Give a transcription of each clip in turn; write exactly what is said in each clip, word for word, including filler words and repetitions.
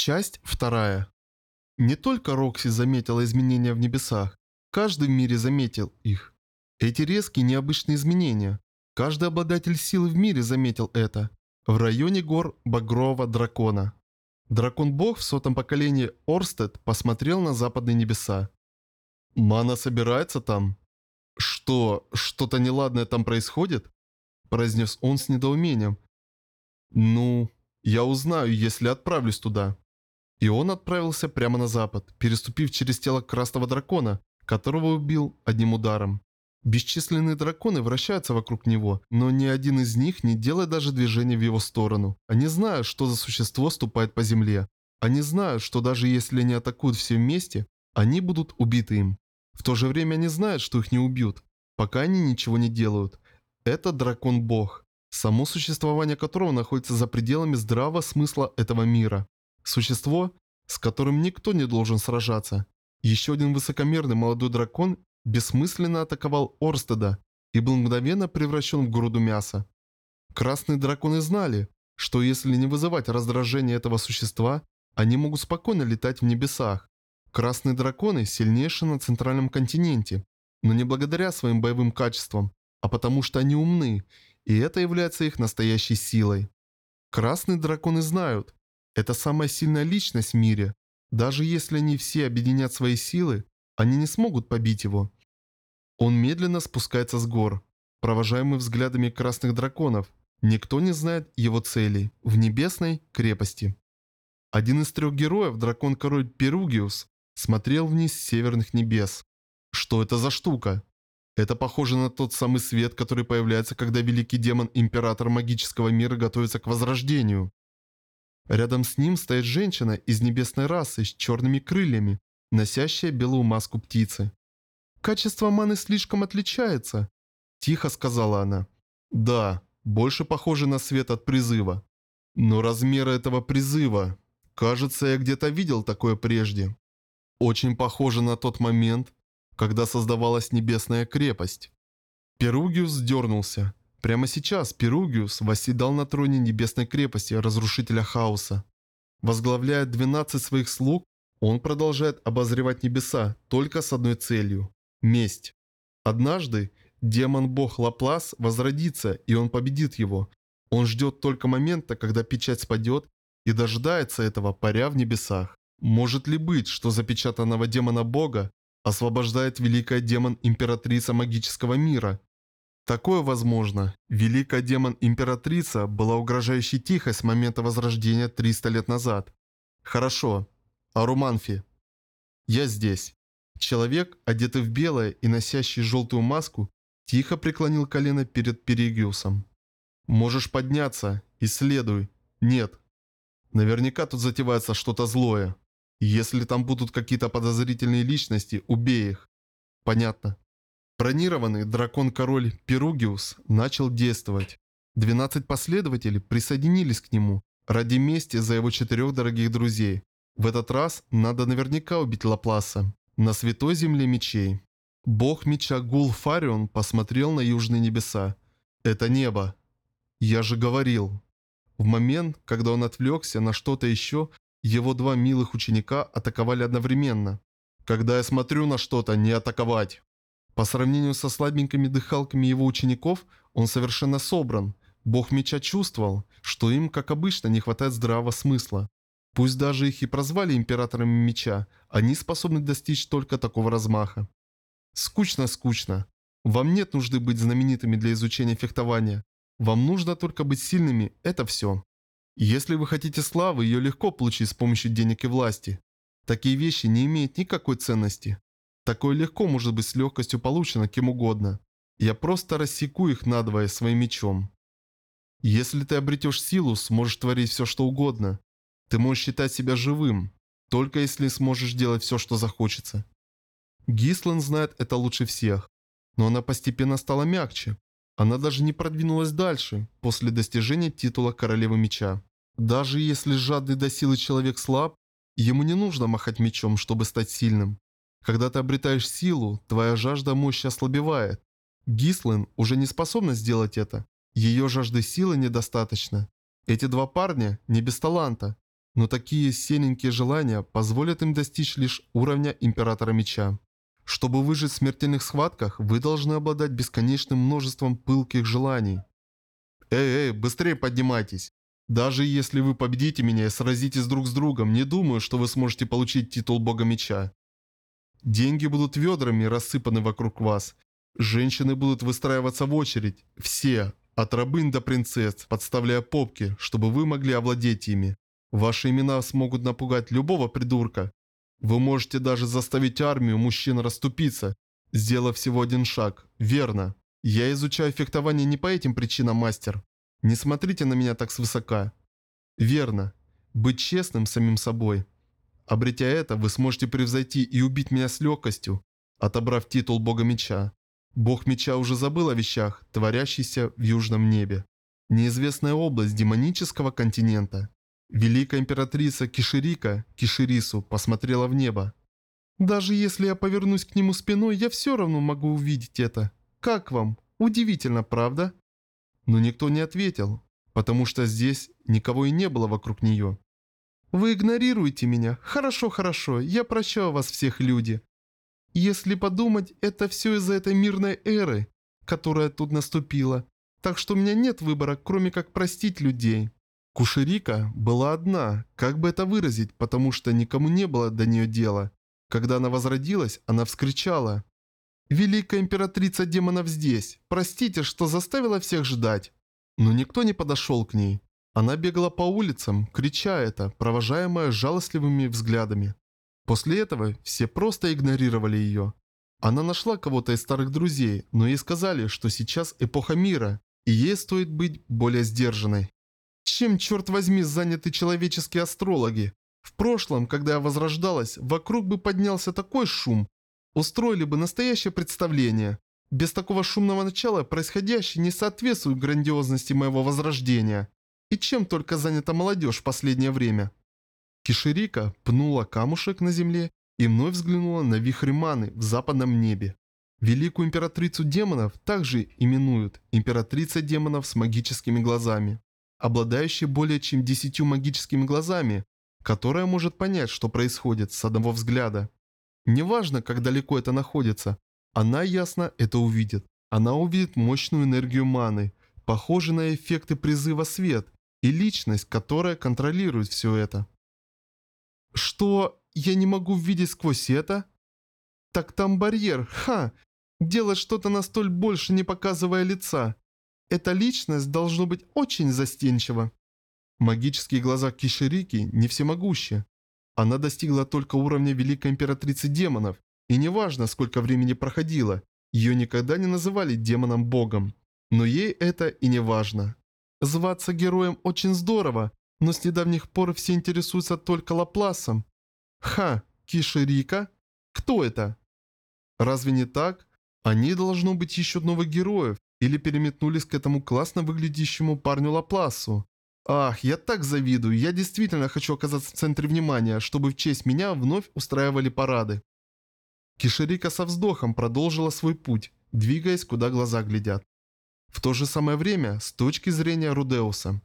Часть вторая. Не только Рокси заметила изменения в небесах, каждый в мире заметил их. Эти резкие необычные изменения. Каждый обладатель силы в мире заметил это. В районе гор Багрового Дракона. Дракон-бог в сотом поколении Орстед посмотрел на западные небеса. «Мана собирается там?» «Что, что-то неладное там происходит?» произнес он с недоумением. «Ну, я узнаю, если отправлюсь туда». И он отправился прямо на запад, переступив через тело красного дракона, которого убил одним ударом. Бесчисленные драконы вращаются вокруг него, но ни один из них не делает даже движения в его сторону. Они знают, что за существо ступает по земле. Они знают, что даже если они атакуют все вместе, они будут убиты им. В то же время они знают, что их не убьют, пока они ничего не делают. Это дракон-бог, само существование которого находится за пределами здравого смысла этого мира. Существо, с которым никто не должен сражаться. Еще один высокомерный молодой дракон бессмысленно атаковал Орстеда и был мгновенно превращен в груду мяса. Красные драконы знали, что если не вызывать раздражение этого существа, они могут спокойно летать в небесах. Красные драконы сильнейшие на центральном континенте, но не благодаря своим боевым качествам, а потому что они умны, и это является их настоящей силой. Красные драконы знают, это самая сильная личность в мире. Даже если они все объединят свои силы, они не смогут побить его. Он медленно спускается с гор, провожаемый взглядами красных драконов. Никто не знает его целей в небесной крепости. Один из трех героев, дракон-король Перугиус, смотрел вниз с северных небес. Что это за штука? Это похоже на тот самый свет, который появляется, когда великий демон-император магического мира готовится к возрождению. Рядом с ним стоит женщина из небесной расы с черными крыльями, носящая белую маску птицы. «Качество маны слишком отличается», – тихо сказала она. «Да, больше похоже на свет от призыва. Но размеры этого призыва... Кажется, я где-то видел такое прежде. Очень похоже на тот момент, когда создавалась небесная крепость». Перугиус дернулся. Прямо сейчас Перугиус восседал на троне небесной крепости Разрушителя Хаоса. Возглавляя двенадцать своих слуг, он продолжает обозревать небеса только с одной целью – месть. Однажды демон-бог Лаплас возродится, и он победит его. Он ждет только момента, когда печать спадет, и дожидается этого, паря в небесах. Может ли быть, что запечатанного демона-бога освобождает великая демон-императрица магического мира? Такое возможно. Великая демон-императрица была угрожающей тихой с момента возрождения триста лет назад. Хорошо. Аруманфи. Я здесь. Человек, одетый в белое и носящий желтую маску, тихо преклонил колено перед Перигиусом. Можешь подняться. Исследуй. Нет. Наверняка тут затевается что-то злое. Если там будут какие-то подозрительные личности, убей их. Понятно. Бронированный дракон-король Перугиус начал действовать. двенадцать последователей присоединились к нему ради мести за его четырех дорогих друзей. В этот раз надо наверняка убить Лапласа на святой земле мечей. Бог меча Гул-Фарион посмотрел на южные небеса. Это небо. Я же говорил. В момент, когда он отвлекся на что-то еще, его два милых ученика атаковали одновременно. Когда я смотрю на что-то, не атаковать. По сравнению со слабенькими дыхалками его учеников, он совершенно собран. Бог меча чувствовал, что им, как обычно, не хватает здравого смысла. Пусть даже их и прозвали императорами меча, они способны достичь только такого размаха. Скучно-скучно. Вам нет нужды быть знаменитыми для изучения фехтования. Вам нужно только быть сильными, это все. Если вы хотите славы, ее легко получить с помощью денег и власти. Такие вещи не имеют никакой ценности. Такое легко может быть с легкостью получено кем угодно. Я просто рассеку их надвое своим мечом. Если ты обретешь силу, сможешь творить все, что угодно. Ты можешь считать себя живым, только если сможешь делать все, что захочется. Гислан знает это лучше всех. Но она постепенно стала мягче. Она даже не продвинулась дальше, после достижения титула Королевы Меча. Даже если жадный до силы человек слаб, ему не нужно махать мечом, чтобы стать сильным. Когда ты обретаешь силу, твоя жажда мощи ослабевает. Гислан уже не способна сделать это. Ее жажды силы недостаточно. Эти два парня не без таланта. Но такие серенькие желания позволят им достичь лишь уровня Императора Меча. Чтобы выжить в смертельных схватках, вы должны обладать бесконечным множеством пылких желаний. Эй, эй, быстрее поднимайтесь. Даже если вы победите меня и сразитесь друг с другом, не думаю, что вы сможете получить титул Бога Меча. Деньги будут ведрами рассыпаны вокруг вас. Женщины будут выстраиваться в очередь. Все, от рабынь до принцесс, подставляя попки, чтобы вы могли овладеть ими. Ваши имена смогут напугать любого придурка. Вы можете даже заставить армию мужчин расступиться, сделав всего один шаг. Верно. Я изучаю фехтование не по этим причинам, мастер. Не смотрите на меня так свысока. Верно. Быть честным с самим собой. Обретя это, вы сможете превзойти и убить меня с легкостью, отобрав титул Бога Меча. Бог Меча уже забыл о вещах, творящихся в южном небе. Неизвестная область демонического континента. Великая императрица Киширика, Киширису, посмотрела в небо. Даже если я повернусь к нему спиной, я все равно могу увидеть это. Как вам? Удивительно, правда? Но никто не ответил, потому что здесь никого и не было вокруг нее. Вы игнорируете меня. Хорошо, хорошо, я прощаю вас всех, люди. Если подумать, это все из-за этой мирной эры, которая тут наступила. Так что у меня нет выбора, кроме как простить людей. Куширика была одна, как бы это выразить, потому что никому не было до нее дела. Когда она возродилась, она вскричала: «Великая императрица демонов здесь! Простите, что заставила всех ждать!» Но никто не подошел к ней. Она бегала по улицам, крича это, провожаемая жалостливыми взглядами. После этого все просто игнорировали ее. Она нашла кого-то из старых друзей, но ей сказали, что сейчас эпоха мира, и ей стоит быть более сдержанной. Чем, черт возьми, заняты человеческие астрологи? В прошлом, когда я возрождалась, вокруг бы поднялся такой шум. Устроили бы настоящее представление. Без такого шумного начала происходящее не соответствует грандиозности моего возрождения. И чем только занята молодежь в последнее время? Киширика пнула камушек на земле и вновь взглянула на вихрь маны в западном небе. Великую императрицу демонов также именуют императрица демонов с магическими глазами, обладающей более чем десятью магическими глазами, которая может понять, что происходит с одного взгляда. Неважно, как далеко это находится, она ясно это увидит. Она увидит мощную энергию маны, похожую на эффекты призыва свет, и личность, которая контролирует все это. Что? Я не могу видеть сквозь это? Так там барьер, ха! Делать что-то на столь больше, не показывая лица. Эта личность должно быть очень застенчива. Магические глаза Киширики не всемогущи. Она достигла только уровня Великой Императрицы Демонов, и неважно, сколько времени проходило, ее никогда не называли демоном-богом. Но ей это и не важно. Зваться героем очень здорово, но с недавних пор все интересуются только Лапласом. Ха, Киширика? Кто это? Разве не так? Они, должно быть, ищут новых героев, или переметнулись к этому классно выглядящему парню Лапласу. Ах, я так завидую, я действительно хочу оказаться в центре внимания, чтобы в честь меня вновь устраивали парады. Киширика со вздохом продолжила свой путь, двигаясь, куда глаза глядят. В то же самое время, с точки зрения Рудеуса.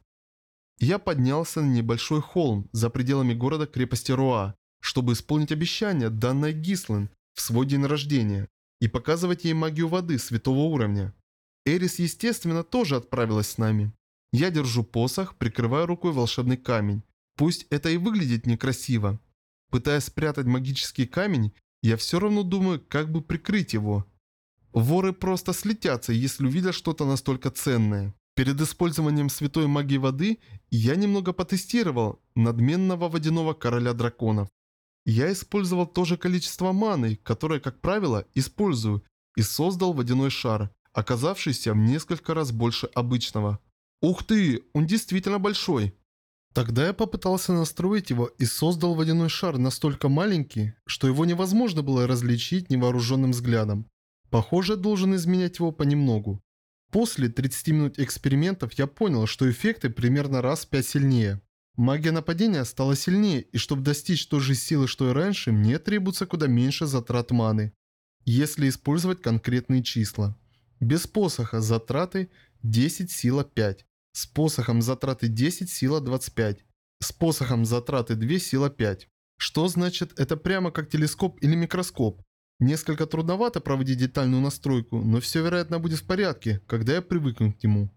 Я поднялся на небольшой холм за пределами города крепости Руа, чтобы исполнить обещание, данное Гислен в свой день рождения, и показывать ей магию воды святого уровня. Эрис, естественно, тоже отправилась с нами. Я держу посох, прикрывая рукой волшебный камень. Пусть это и выглядит некрасиво. Пытаясь спрятать магический камень, я все равно думаю, как бы прикрыть его. Воры просто слетятся, если увидят что-то настолько ценное. Перед использованием святой магии воды я немного потестировал надменного водяного короля драконов. Я использовал то же количество маны, которое, как правило, использую, и создал водяной шар, оказавшийся в несколько раз больше обычного. Ух ты, он действительно большой. Тогда я попытался настроить его и создал водяной шар настолько маленький, что его невозможно было различить невооруженным взглядом. Похоже, я должен изменять его понемногу. После тридцати минут экспериментов я понял, что эффекты примерно раз в пять сильнее. Магия нападения стала сильнее, и чтобы достичь той же силы, что и раньше, мне требуется куда меньше затрат маны, если использовать конкретные числа. Без посоха затраты десять, сила пять. С посохом затраты десять, сила двадцать пять. С посохом затраты две, сила пять. Что значит, это прямо как телескоп или микроскоп? Несколько трудновато проводить детальную настройку, но все вероятно будет в порядке, когда я привыкну к нему.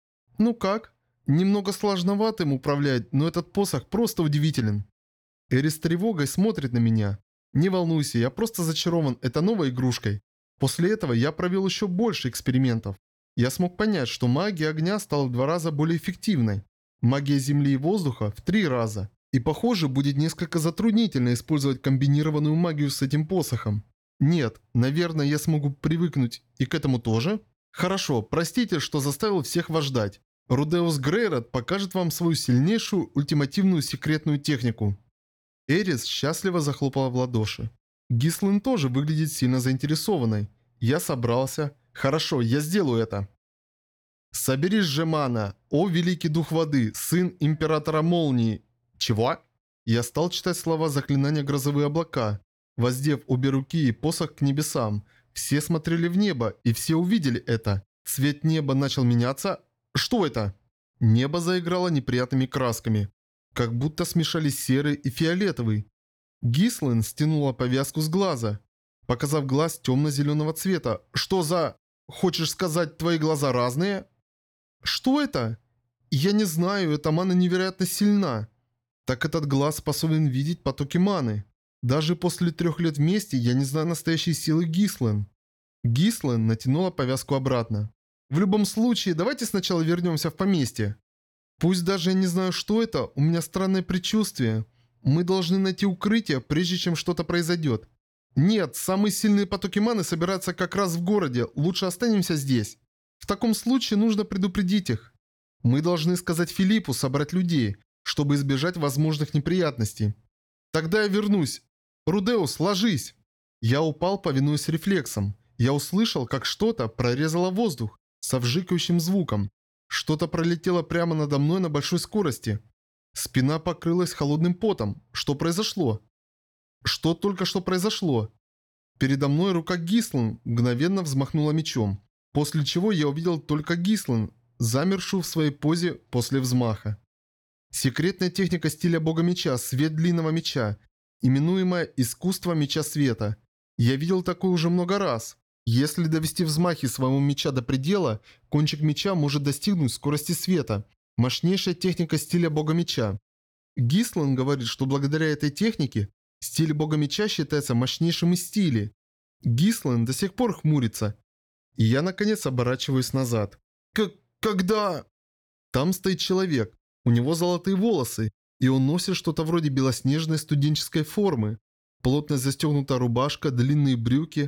Ну как? Немного сложновато им управлять, но этот посох просто удивителен. Эрис с тревогой смотрит на меня. Не волнуйся, я просто зачарован этой новой игрушкой. После этого я провел еще больше экспериментов. Я смог понять, что магия огня стала в два раза более эффективной. Магия земли и воздуха в три раза. И похоже, будет несколько затруднительно использовать комбинированную магию с этим посохом. Нет, наверное, я смогу привыкнуть и к этому тоже. Хорошо, простите, что заставил всех вас ждать. Рудеус Грейрот покажет вам свою сильнейшую ультимативную секретную технику. Эрис счастливо захлопала в ладоши. Гислин тоже выглядит сильно заинтересованной. Я собрался. Хорошо, я сделаю это. Соберись же, Мана, о великий дух воды, сын императора молнии. Чего? Я стал читать слова заклинания грозовые облака. Воздев обе руки и посох к небесам. Все смотрели в небо, и все увидели это. Цвет неба начал меняться. Что это? Небо заиграло неприятными красками. Как будто смешались серый и фиолетовый. Гислин стянула повязку с глаза, показав глаз темно-зеленого цвета. Что за... Хочешь сказать, твои глаза разные? Что это? Я не знаю, эта мана невероятно сильна. Так этот глаз способен видеть потоки маны. Даже после трех лет вместе я не знаю настоящей силы Гислин. Гислин натянула повязку обратно. В любом случае, давайте сначала вернемся в поместье. Пусть даже я не знаю, что это, у меня странное предчувствие. Мы должны найти укрытие, прежде чем что-то произойдет. Нет, самые сильные потоки маны собираются как раз в городе, лучше останемся здесь. В таком случае нужно предупредить их. Мы должны сказать Филиппу собрать людей, чтобы избежать возможных неприятностей. Тогда я вернусь. Рудеус, ложись. Я упал, повинуясь рефлексам. Я услышал, как что-то прорезало воздух со вжикающим звуком. Что-то пролетело прямо надо мной на большой скорости. Спина покрылась холодным потом. Что произошло? Что только что произошло? Передо мной рука Гислин мгновенно взмахнула мечом. После чего я увидел только Гислин, замершую в своей позе после взмаха. Секретная техника стиля бога меча, свет длинного меча, именуемая искусство меча света. Я видел такое уже много раз. Если довести взмахи своего меча до предела, кончик меча может достигнуть скорости света. Мощнейшая техника стиля бога меча. Гислин говорит, что благодаря этой технике стиль бога меча считается мощнейшим из стилей. Гислин до сих пор хмурится. И я наконец оборачиваюсь назад. Как... когда... Там стоит человек. У него золотые волосы, и он носит что-то вроде белоснежной студенческой формы. Плотно застегнутая рубашка, длинные брюки.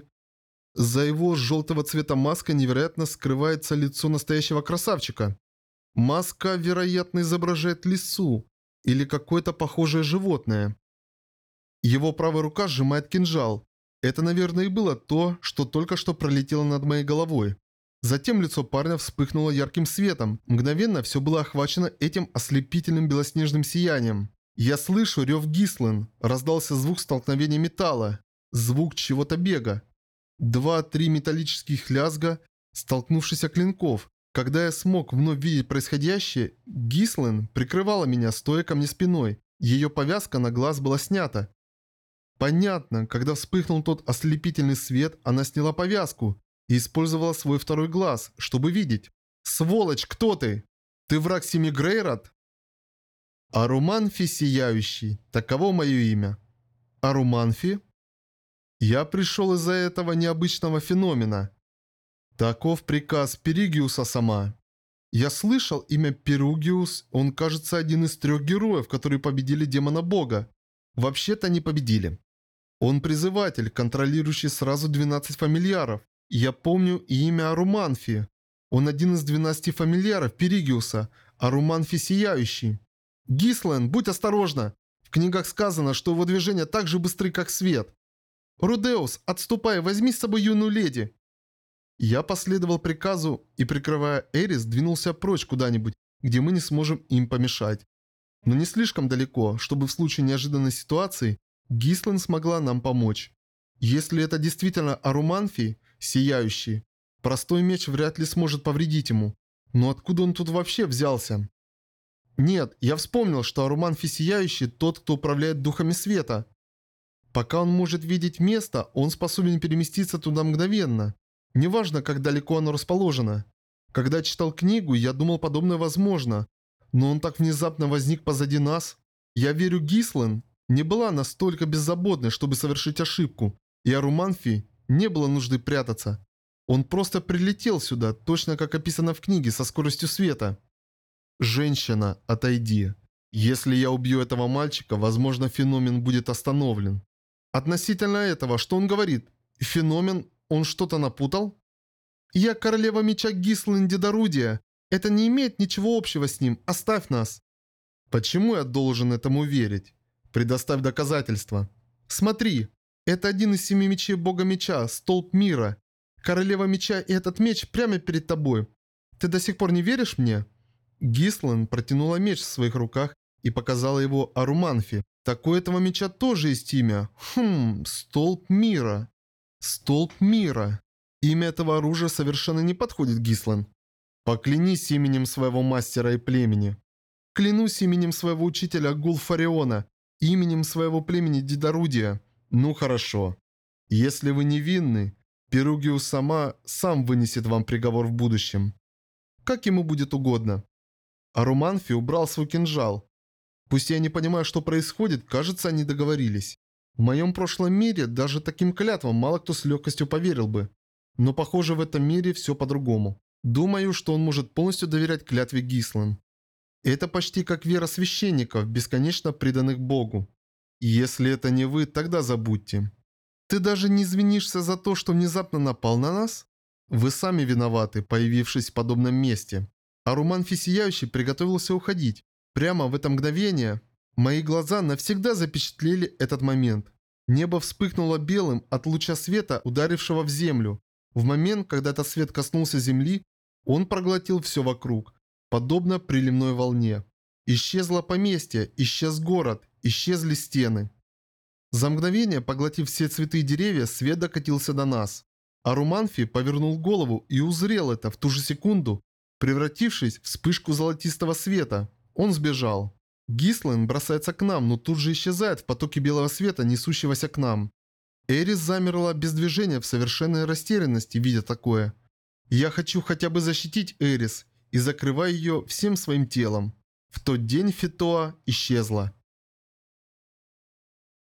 За его желтого цвета маска невероятно скрывается лицо настоящего красавчика. Маска, вероятно, изображает лису или какое-то похожее животное. Его правая рука сжимает кинжал. Это, наверное, и было то, что только что пролетело над моей головой. Затем лицо парня вспыхнуло ярким светом. Мгновенно все было охвачено этим ослепительным белоснежным сиянием. Я слышу рев Гислин. Раздался звук столкновения металла. Звук чего-то бега. Два-три металлических лязга столкнувшихся клинков. Когда я смог вновь видеть происходящее, Гислин прикрывала меня, стоя ко мне спиной. Ее повязка на глаз была снята. Понятно, когда вспыхнул тот ослепительный свет, она сняла повязку и использовала свой второй глаз, чтобы видеть. «Сволочь, кто ты? Ты враг семьи Грейрот?» Аруманфи Сияющий. Таково мое имя. Аруманфи? Я пришел из-за этого необычного феномена. Таков приказ Перигиуса сама. Я слышал имя Перугиус, он, кажется, один из трех героев, которые победили демона бога. Вообще-то не победили. Он призыватель, контролирующий сразу двенадцать фамильяров. Я помню и имя Аруманфи. Он один из двенадцати фамильяров Перигиуса, Аруманфи Сияющий. Гислин, будь осторожна. В книгах сказано, что его движения так же быстры, как свет. Рудеус, отступай, возьми с собой юную леди. Я последовал приказу и, прикрывая Эрис, двинулся прочь куда-нибудь, где мы не сможем им помешать. Но не слишком далеко, чтобы в случае неожиданной ситуации Гислин смогла нам помочь. Если это действительно Аруманфи, Сияющий, простой меч вряд ли сможет повредить ему. Но откуда он тут вообще взялся? Нет, я вспомнил, что Аруманфи Сияющий тот, кто управляет духами света. Пока он может видеть место, он способен переместиться туда мгновенно. Неважно, как далеко оно расположено. Когда читал книгу, я думал, подобное возможно. Но он так внезапно возник позади нас. Я верю, Гислен не была настолько беззаботной, чтобы совершить ошибку. И Аруманфи не было нужды прятаться. Он просто прилетел сюда, точно как описано в книге, со скоростью света. «Женщина, отойди. Если я убью этого мальчика, возможно, феномен будет остановлен». Относительно этого, что он говорит? Феномен, он что-то напутал? Я королева меча Гислен Дедорудия. Это не имеет ничего общего с ним. Оставь нас. Почему я должен этому верить? Предоставь доказательства. Смотри, это один из семи мечей бога меча, столб мира. Королева меча и этот меч прямо перед тобой. Ты до сих пор не веришь мне? Гислен протянула меч в своих руках и показала его Аруманфи. Так у этого меча тоже есть имя. Хм, столб мира. Столб мира. Имя этого оружия совершенно не подходит Гислен. Поклянись именем своего мастера и племени. Клянусь именем своего учителя Гулфариона, именем своего племени Дедорудия. Ну хорошо. Если вы невинны, Перугиус сама сам вынесет вам приговор в будущем. Как ему будет угодно. Аруманфи убрал свой кинжал. Пусть я не понимаю, что происходит, кажется, они договорились. В моем прошлом мире даже таким клятвам мало кто с легкостью поверил бы. Но похоже, в этом мире все по-другому. Думаю, что он может полностью доверять клятве Гислен. Это почти как вера священников, бесконечно преданных Богу. И если это не вы, тогда забудьте. Ты даже не извинишься за то, что внезапно напал на нас? Вы сами виноваты, появившись в подобном месте. Аруманфи Сияющий приготовился уходить. Прямо в это мгновение мои глаза навсегда запечатлели этот момент. Небо вспыхнуло белым от луча света, ударившего в землю. В момент, когда этот свет коснулся земли, он проглотил все вокруг, подобно приливной волне. Исчезло поместье, исчез город, исчезли стены. За мгновение, поглотив все цветы и деревья, свет докатился до нас. Аруманфи повернул голову и узрел это в ту же секунду, превратившись в вспышку золотистого света. Он сбежал. Гислен бросается к нам, но тут же исчезает в потоке белого света, несущегося к нам. Эрис замерла без движения в совершенной растерянности, видя такое. Я хочу хотя бы защитить Эрис и закрываю ее всем своим телом. В тот день Фитоа исчезла.